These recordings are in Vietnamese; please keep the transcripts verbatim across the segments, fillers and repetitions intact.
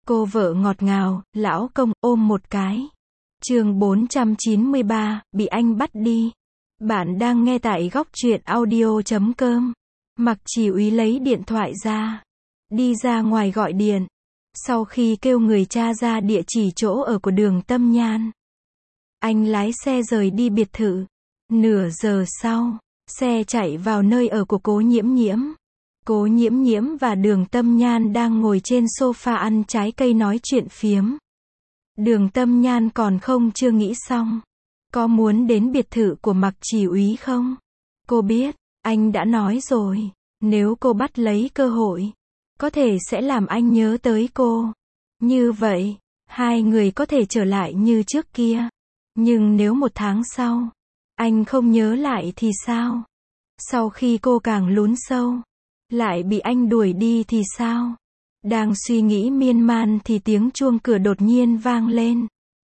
Cô vợ ngọt ngào, lão công, ôm một cái. Chương bốn trăm chín mươi ba, bị anh bắt đi. Bạn đang nghe tại góc truyện audio chấm com. Mặc Chỉ Úy lấy điện thoại ra, đi ra ngoài gọi điện. Sau khi kêu người cha ra địa chỉ chỗ ở của Đường Tâm Nhan, anh lái xe rời đi biệt thự. Nửa giờ sau, xe chạy vào nơi ở của Cố Nhiễm Nhiễm. Cố Nhiễm Nhiễm và Đường Tâm Nhan đang ngồi trên sofa ăn trái cây nói chuyện phiếm. Đường Tâm Nhan còn không chưa nghĩ xong. Có muốn đến biệt thự của Mặc Chỉ Úy không? Cô biết, anh đã nói rồi, nếu cô bắt lấy cơ hội, có thể sẽ làm anh nhớ tới cô. Như vậy, hai người có thể trở lại như trước kia. Nhưng nếu một tháng sau, anh không nhớ lại thì sao? Sau khi cô càng lún sâu, lại bị anh đuổi đi thì sao? Đang suy nghĩ miên man thì tiếng chuông cửa đột nhiên vang lên.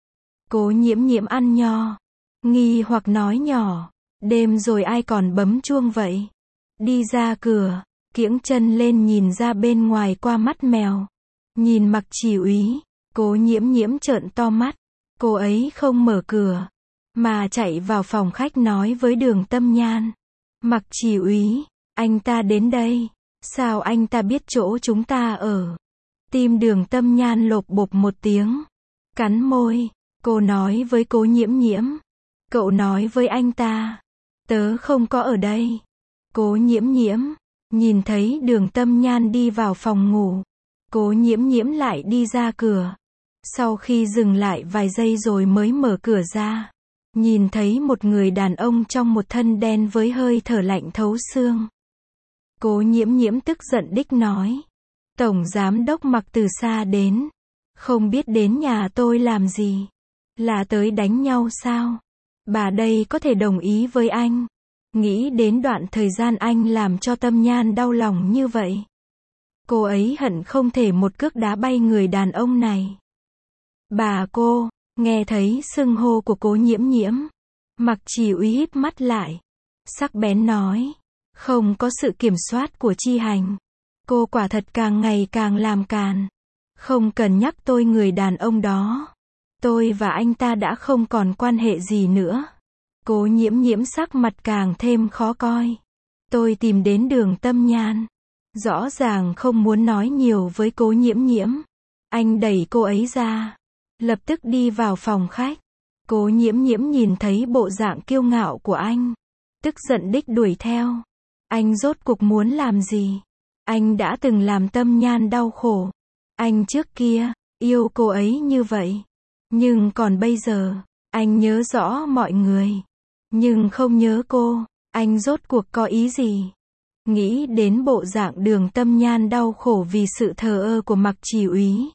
Cố Nhiễm Nhiễm ăn nho, nghi hoặc nói nhỏ, đêm rồi ai còn bấm chuông vậy? Đi ra cửa, kiễng chân lên nhìn ra bên ngoài qua mắt mèo. Nhìn Mặc Chỉ Úy, Cố Nhiễm Nhiễm trợn to mắt. Cô ấy không mở cửa, mà chạy vào phòng khách nói với Đường Tâm Nhan. Mặc Chỉ Úy, anh ta đến đây. Sao anh ta biết chỗ chúng ta ở? Tim Đường Tâm Nhan lộp bộp một tiếng. Cắn môi, cô nói với Cố Nhiễm Nhiễm. Cậu nói với anh ta, tớ không có ở đây. Cố Nhiễm Nhiễm, nhìn thấy Đường Tâm Nhan đi vào phòng ngủ. Cố Nhiễm Nhiễm lại đi ra cửa. Sau khi dừng lại vài giây rồi mới mở cửa ra. Nhìn thấy một người đàn ông trong một thân đen với hơi thở lạnh thấu xương. Cố Nhiễm Nhiễm tức giận đích nói. Tổng giám đốc Mặc từ xa đến. Không biết đến nhà tôi làm gì? Là tới đánh nhau sao? Bà đây có thể đồng ý với anh. Nghĩ đến đoạn thời gian anh làm cho Tâm Nhan đau lòng như vậy. Cô ấy hận không thể một cước đá bay người đàn ông này. Bà cô, nghe thấy xưng hô của Cố Nhiễm Nhiễm. Mặc Chỉ Úy híp mắt lại. Sắc bén nói. Không có sự kiểm soát của chi hành. Cô quả thật càng ngày càng làm càn. Không cần nhắc tôi người đàn ông đó. Tôi và anh ta đã không còn quan hệ gì nữa. Cố Nhiễm Nhiễm sắc mặt càng thêm khó coi. Tôi tìm đến Đường Tâm Nhan. Rõ ràng không muốn nói nhiều với Cố Nhiễm Nhiễm. Anh đẩy cô ấy ra. Lập tức đi vào phòng khách. Cố Nhiễm Nhiễm nhìn thấy bộ dạng kiêu ngạo của anh. Tức giận đích đuổi theo. Anh rốt cuộc muốn làm gì? Anh đã từng làm Tâm Nhan đau khổ. Anh trước kia, yêu cô ấy như vậy. Nhưng còn bây giờ, anh nhớ rõ mọi người. Nhưng không nhớ cô. Anh rốt cuộc có ý gì? Nghĩ đến bộ dạng Đường Tâm Nhan đau khổ vì sự thờ ơ của Mặc Chỉ Úy.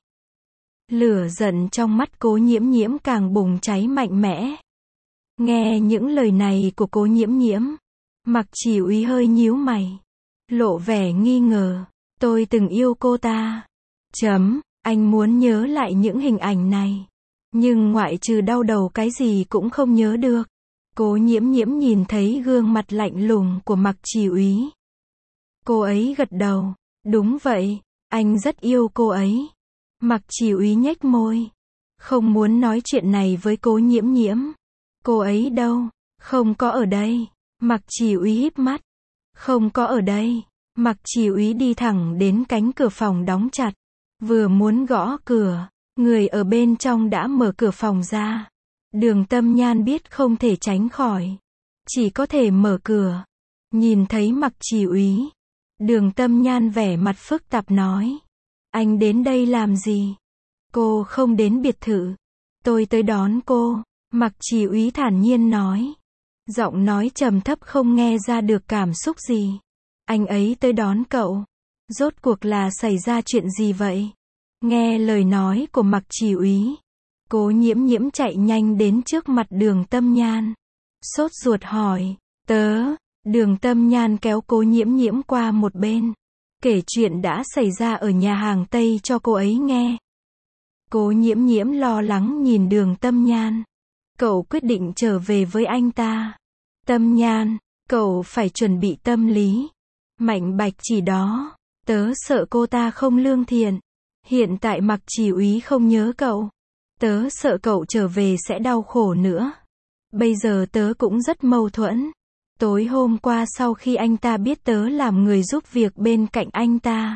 Lửa giận trong mắt Cố Nhiễm Nhiễm càng bùng cháy mạnh mẽ. Nghe những lời này của Cố Nhiễm Nhiễm, Mặc Chỉ Úy hơi nhíu mày, lộ vẻ nghi ngờ. Tôi từng yêu cô ta. Chấm, anh muốn nhớ lại những hình ảnh này. Nhưng ngoại trừ đau đầu cái gì cũng không nhớ được. Cố Nhiễm Nhiễm nhìn thấy gương mặt lạnh lùng của Mặc Chỉ Úy. Cô ấy gật đầu. Đúng vậy, anh rất yêu cô ấy. Mặc Chỉ Úy nhếch môi. Không muốn nói chuyện này với Cố Nhiễm Nhiễm. Cô ấy đâu? Không có ở đây. Mặc Chỉ Úy híp mắt. Không có ở đây. Mặc Chỉ Úy đi thẳng đến cánh cửa phòng đóng chặt. Vừa muốn gõ cửa, người ở bên trong đã mở cửa phòng ra. Đường Tâm Nhan biết không thể tránh khỏi. Chỉ có thể mở cửa. Nhìn thấy Mặc Chỉ Úy. Đường Tâm Nhan vẻ mặt phức tạp nói. Anh đến đây làm gì? Cô không đến biệt thự. Tôi tới đón cô. Mặc Chỉ Úy thản nhiên nói. Giọng nói trầm thấp không nghe ra được cảm xúc gì. Anh ấy tới đón cậu. Rốt cuộc là xảy ra chuyện gì vậy? Nghe lời nói của Mặc Chỉ Úy. Cố Nhiễm Nhiễm chạy nhanh đến trước mặt Đường Tâm Nhan. Sốt ruột hỏi. Tớ. Đường Tâm Nhan kéo Cố Nhiễm Nhiễm qua một bên. Kể chuyện đã xảy ra ở nhà hàng Tây cho cô ấy nghe. Cố Nhiễm Nhiễm lo lắng nhìn Đường Tâm Nhan. Cậu quyết định trở về với anh ta. Tâm Nhan, cậu phải chuẩn bị tâm lý. Mạnh Bạch chỉ đó. Tớ sợ cô ta không lương thiện. Hiện tại Mặc Chỉ Úy không nhớ cậu. Tớ sợ cậu trở về sẽ đau khổ nữa. Bây giờ tớ cũng rất mâu thuẫn. Tối hôm qua sau khi anh ta biết tớ làm người giúp việc bên cạnh anh ta,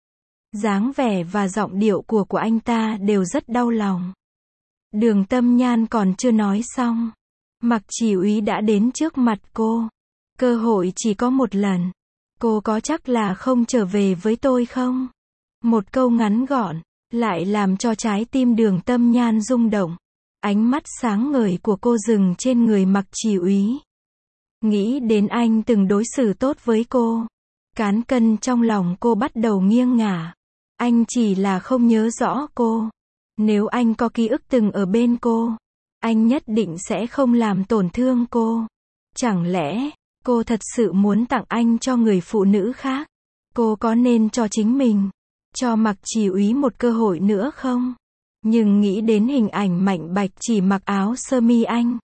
dáng vẻ và giọng điệu của của anh ta đều rất đau lòng. Đường Tâm Nhan còn chưa nói xong, Mặc Chỉ Úy đã đến trước mặt cô. Cơ hội chỉ có một lần. Cô có chắc là không trở về với tôi không? Một câu ngắn gọn, lại làm cho trái tim Đường Tâm Nhan rung động. Ánh mắt sáng ngời của cô dừng trên người Mặc Chỉ Úy. Nghĩ đến anh từng đối xử tốt với cô, cán cân trong lòng cô bắt đầu nghiêng ngả. Anh chỉ là không nhớ rõ cô. Nếu anh có ký ức từng ở bên cô, anh nhất định sẽ không làm tổn thương cô. Chẳng lẽ cô thật sự muốn tặng anh cho người phụ nữ khác? Cô có nên cho chính mình, cho Mặc Chỉ Úy một cơ hội nữa không? Nhưng nghĩ đến hình ảnh Mạnh Bạch chỉ mặc áo sơ mi anh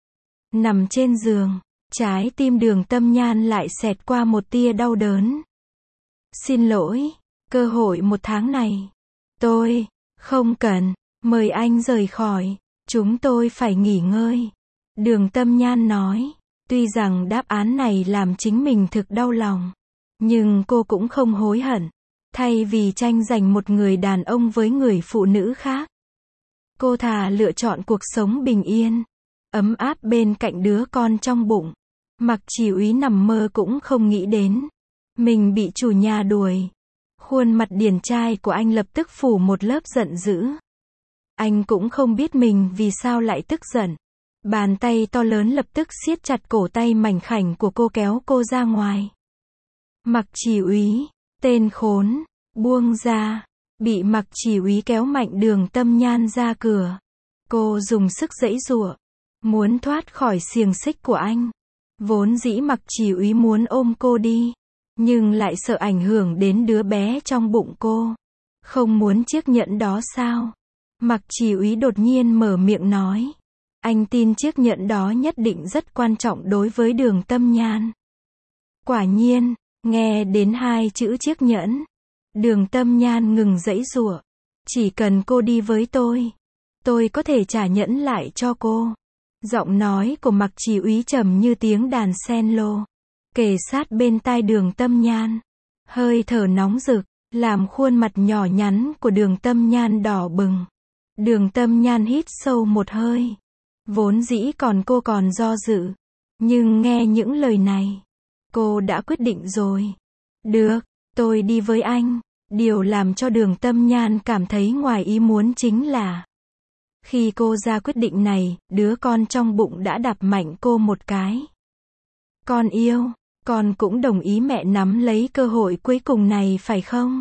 nằm trên giường, trái tim Đường Tâm Nhan lại xẹt qua một tia đau đớn. Xin lỗi, cơ hội một tháng này, tôi không cần, mời anh rời khỏi, chúng tôi phải nghỉ ngơi. Đường Tâm Nhan nói, tuy rằng đáp án này làm chính mình thực đau lòng, nhưng cô cũng không hối hận. Thay vì tranh giành một người đàn ông với người phụ nữ khác, cô thà lựa chọn cuộc sống bình yên, ấm áp bên cạnh đứa con trong bụng. Mặc Chỉ Úy nằm mơ cũng không nghĩ đến, mình bị chủ nhà đuổi. Khuôn mặt điển trai của anh lập tức phủ một lớp giận dữ. Anh cũng không biết mình vì sao lại tức giận. Bàn tay to lớn lập tức siết chặt cổ tay mảnh khảnh của cô kéo cô ra ngoài. Mặc Chỉ Úy, tên khốn, buông ra. Bị Mặc Chỉ Úy kéo mạnh Đường Tâm Nhan ra cửa. Cô dùng sức giãy giụa, muốn thoát khỏi xiềng xích của anh. Vốn dĩ Mặc Chỉ Úy muốn ôm cô đi, nhưng lại sợ ảnh hưởng đến đứa bé trong bụng cô. Không muốn chiếc nhẫn đó sao? Mặc Chỉ Úy đột nhiên mở miệng nói. Anh tin chiếc nhẫn đó nhất định rất quan trọng đối với Đường Tâm Nhan. Quả nhiên, nghe đến hai chữ chiếc nhẫn, Đường Tâm Nhan ngừng giãy giụa. Chỉ cần cô đi với tôi, tôi có thể trả nhẫn lại cho cô. Giọng nói của Mặc Chỉ Úy trầm như tiếng đàn cello, kề sát bên tai Đường Tâm Nhan. Hơi thở nóng rực, làm khuôn mặt nhỏ nhắn của Đường Tâm Nhan đỏ bừng. Đường Tâm Nhan hít sâu một hơi. Vốn dĩ còn cô còn do dự, nhưng nghe những lời này, cô đã quyết định rồi. Được, tôi đi với anh. Điều làm cho Đường Tâm Nhan cảm thấy ngoài ý muốn chính là, khi cô ra quyết định này, đứa con trong bụng đã đạp mạnh cô một cái. Con yêu, con cũng đồng ý mẹ nắm lấy cơ hội cuối cùng này phải không?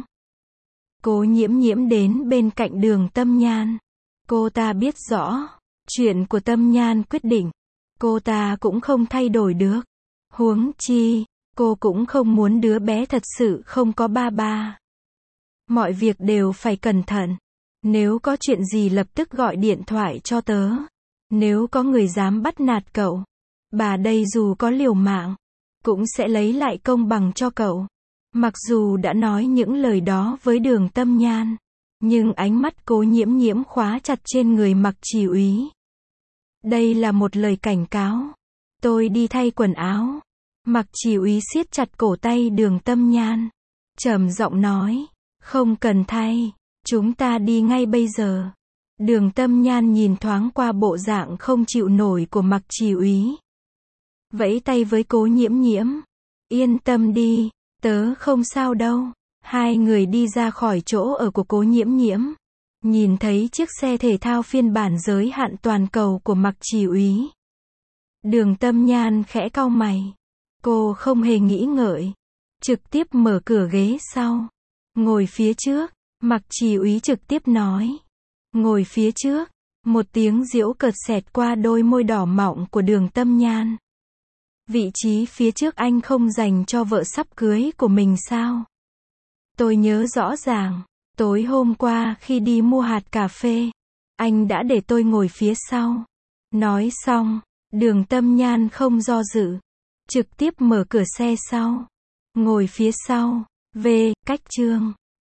Cố Nhiễm Nhiễm đến bên cạnh Đường Tâm Nhan. Cô ta biết rõ, chuyện của Tâm Nhan quyết định, cô ta cũng không thay đổi được. Huống chi, cô cũng không muốn đứa bé thật sự không có ba ba. Mọi việc đều phải cẩn thận. Nếu có chuyện gì lập tức gọi điện thoại cho tớ. Nếu có người dám bắt nạt cậu, bà đây dù có liều mạng, cũng sẽ lấy lại công bằng cho cậu. Mặc dù đã nói những lời đó với Đường Tâm Nhan, nhưng ánh mắt Cố Nhiễm Nhiễm khóa chặt trên người Mặc Chỉ Úy. Đây là một lời cảnh cáo. Tôi đi thay quần áo. Mặc Chỉ Úy siết chặt cổ tay Đường Tâm Nhan, trầm giọng nói, không cần thay, chúng ta đi ngay bây giờ. Đường Tâm Nhan nhìn thoáng qua bộ dạng không chịu nổi của Mặc Chỉ Úy, vẫy tay với Cố Nhiễm Nhiễm. Yên tâm đi, tớ không sao đâu. Hai người đi ra khỏi chỗ ở của Cố Nhiễm Nhiễm, nhìn thấy chiếc xe thể thao phiên bản giới hạn toàn cầu của Mặc Chỉ Úy. Đường Tâm Nhan khẽ cau mày. Cô không hề nghĩ ngợi, trực tiếp mở cửa ghế sau, ngồi phía trước. Mặc Chỉ Úy trực tiếp nói, ngồi phía trước. Một tiếng giễu cợt xẹt qua đôi môi đỏ mọng của Đường Tâm Nhan. Vị trí phía trước anh không dành cho vợ sắp cưới của mình sao? Tôi nhớ rõ ràng, tối hôm qua khi đi mua hạt cà phê, anh đã để tôi ngồi phía sau. Nói xong, Đường Tâm Nhan không do dự, trực tiếp mở cửa xe sau, ngồi phía sau. V. Cách chương